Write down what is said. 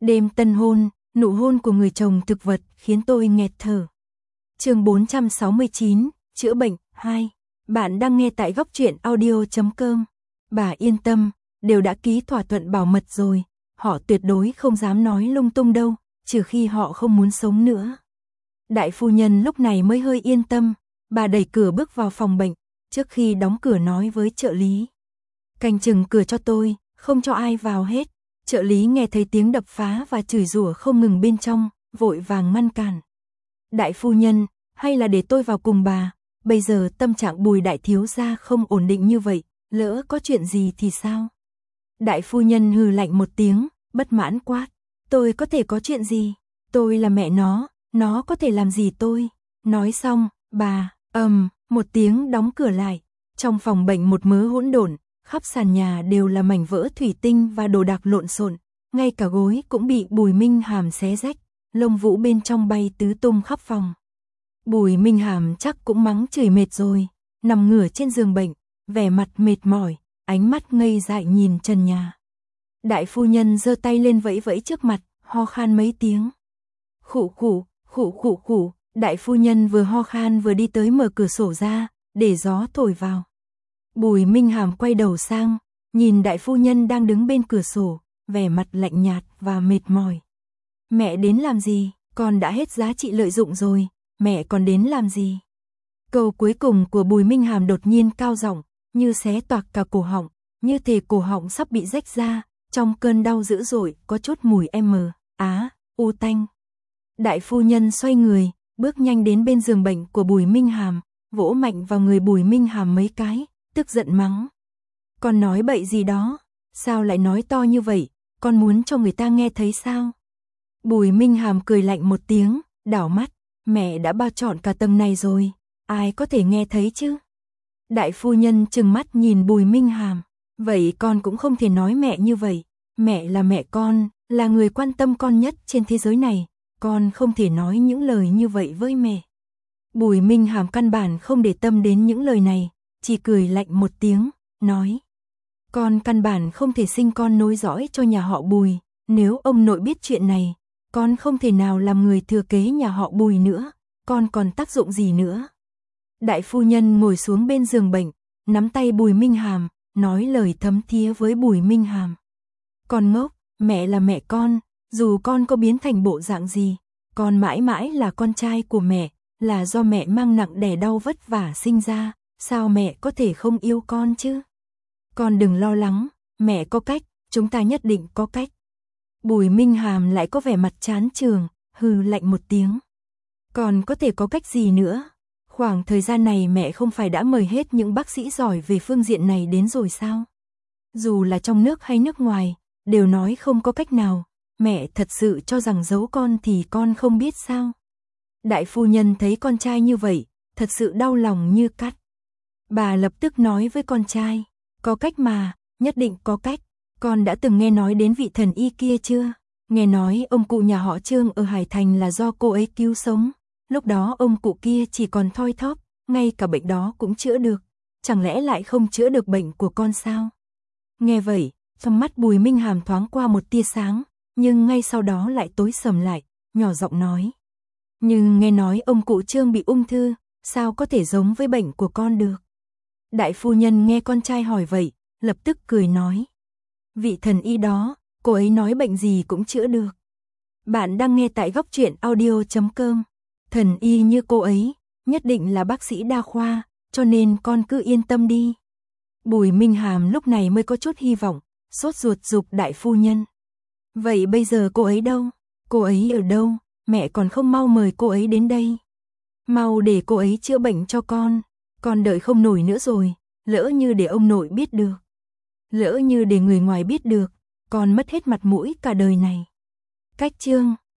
Đêm tân hôn, nụ hôn của người chồng thực vật khiến tôi nghẹt thở. Chương 469, chữa bệnh 2. Bạn đang nghe tại góc truyện audio.com. Bà yên tâm, đều đã ký thỏa thuận bảo mật rồi, họ tuyệt đối không dám nói lung tung đâu, trừ khi họ không muốn sống nữa. Đại phu nhân lúc này mới hơi yên tâm, bà đẩy cửa bước vào phòng bệnh, trước khi đóng cửa nói với trợ lý. Canh chừng cửa cho tôi, không cho ai vào hết. Trợ lý nghe thấy tiếng đập phá và chửi rủa không ngừng bên trong, vội vàng ngăn cản. Đại phu nhân, hay là để tôi vào cùng bà, bây giờ tâm trạng Bùi đại thiếu gia không ổn định như vậy, lỡ có chuyện gì thì sao? Đại phu nhân hừ lạnh một tiếng, bất mãn quát. Tôi có thể có chuyện gì? Tôi là mẹ nó có thể làm gì tôi? Nói xong, bà, một tiếng đóng cửa lại. Trong phòng bệnh một mớ hỗn độn, khắp sàn nhà đều là mảnh vỡ thủy tinh và đồ đạc lộn xộn, ngay cả gối cũng bị Bùi Minh Hàm xé rách, lông vũ bên trong bay tứ tung khắp phòng. Bùi Minh Hàm chắc cũng mắng chửi mệt rồi, nằm ngửa trên giường bệnh, vẻ mặt mệt mỏi, ánh mắt ngây dại nhìn trần nhà. Đại phu nhân giơ tay lên vẫy vẫy trước mặt, ho khan mấy tiếng. Khụ khụ, đại phu nhân vừa ho khan vừa đi tới mở cửa sổ ra, để gió thổi vào. Bùi Minh Hàm quay đầu sang, nhìn đại phu nhân đang đứng bên cửa sổ, vẻ mặt lạnh nhạt và mệt mỏi. Mẹ đến làm gì, con đã hết giá trị lợi dụng rồi, mẹ còn đến làm gì? Câu cuối cùng của Bùi Minh Hàm đột nhiên cao giọng, như xé toạc cả cổ họng, như thể cổ họng sắp bị rách ra, trong cơn đau dữ dội có chút mùi u tanh. Đại phu nhân xoay người, bước nhanh đến bên giường bệnh của Bùi Minh Hàm, vỗ mạnh vào người Bùi Minh Hàm mấy cái, tức giận mắng. Con nói bậy gì đó, sao lại nói to như vậy, con muốn cho người ta nghe thấy sao? Bùi Minh Hàm cười lạnh một tiếng, đảo mắt, mẹ đã bao trọn cả tầng này rồi, ai có thể nghe thấy chứ? Đại phu nhân trừng mắt nhìn Bùi Minh Hàm, vậy con cũng không thể nói mẹ như vậy, mẹ là mẹ con, là người quan tâm con nhất trên thế giới này, con không thể nói những lời như vậy với mẹ. Bùi Minh Hàm căn bản không để tâm đến những lời này, chỉ cười lạnh một tiếng, nói. Con căn bản không thể sinh con nối dõi cho nhà họ Bùi, nếu ông nội biết chuyện này, con không thể nào làm người thừa kế nhà họ Bùi nữa, con còn tác dụng gì nữa. Đại phu nhân ngồi xuống bên giường bệnh, nắm tay Bùi Minh Hàm, nói lời thấm thía với Bùi Minh Hàm. Con ngốc, mẹ là mẹ con, dù con có biến thành bộ dạng gì, con mãi mãi là con trai của mẹ, là do mẹ mang nặng đẻ đau vất vả sinh ra, sao mẹ có thể không yêu con chứ? Con đừng lo lắng, mẹ có cách, chúng ta nhất định có cách. Bùi Minh Hàm lại có vẻ mặt chán chường, hừ lạnh một tiếng. Còn có thể có cách gì nữa? Khoảng thời gian này mẹ không phải đã mời hết những bác sĩ giỏi về phương diện này đến rồi sao? Dù là trong nước hay nước ngoài, đều nói không có cách nào, mẹ thật sự cho rằng giấu con thì con không biết sao? Đại phu nhân thấy con trai như vậy, thật sự đau lòng như cắt. Bà lập tức nói với con trai, có cách mà, nhất định có cách, con đã từng nghe nói đến vị thần y kia chưa? Nghe nói ông cụ nhà họ Trương ở Hải Thành là do cô ấy cứu sống, lúc đó ông cụ kia chỉ còn thoi thóp, ngay cả bệnh đó cũng chữa được, chẳng lẽ lại không chữa được bệnh của con sao? Nghe vậy, trong mắt Bùi Minh Hàm thoáng qua một tia sáng, nhưng ngay sau đó lại tối sầm lại, nhỏ giọng nói. Nhưng nghe nói ông cụ Trương bị ung thư, sao có thể giống với bệnh của con được? Đại phu nhân nghe con trai hỏi vậy, lập tức cười nói. Vị thần y đó, cô ấy nói bệnh gì cũng chữa được. Bạn đang nghe tại góc truyện audio.com. Thần y như cô ấy, nhất định là bác sĩ đa khoa, cho nên con cứ yên tâm đi. Bùi Minh Hàm lúc này mới có chút hy vọng, sốt ruột giục đại phu nhân. Vậy bây giờ cô ấy đâu? Cô ấy ở đâu? Mẹ còn không mau mời cô ấy đến đây. Mau để cô ấy chữa bệnh cho con đợi không nổi nữa rồi, lỡ như để ông nội biết được. Lỡ như để người ngoài biết được, con mất hết mặt mũi cả đời này. Cách chương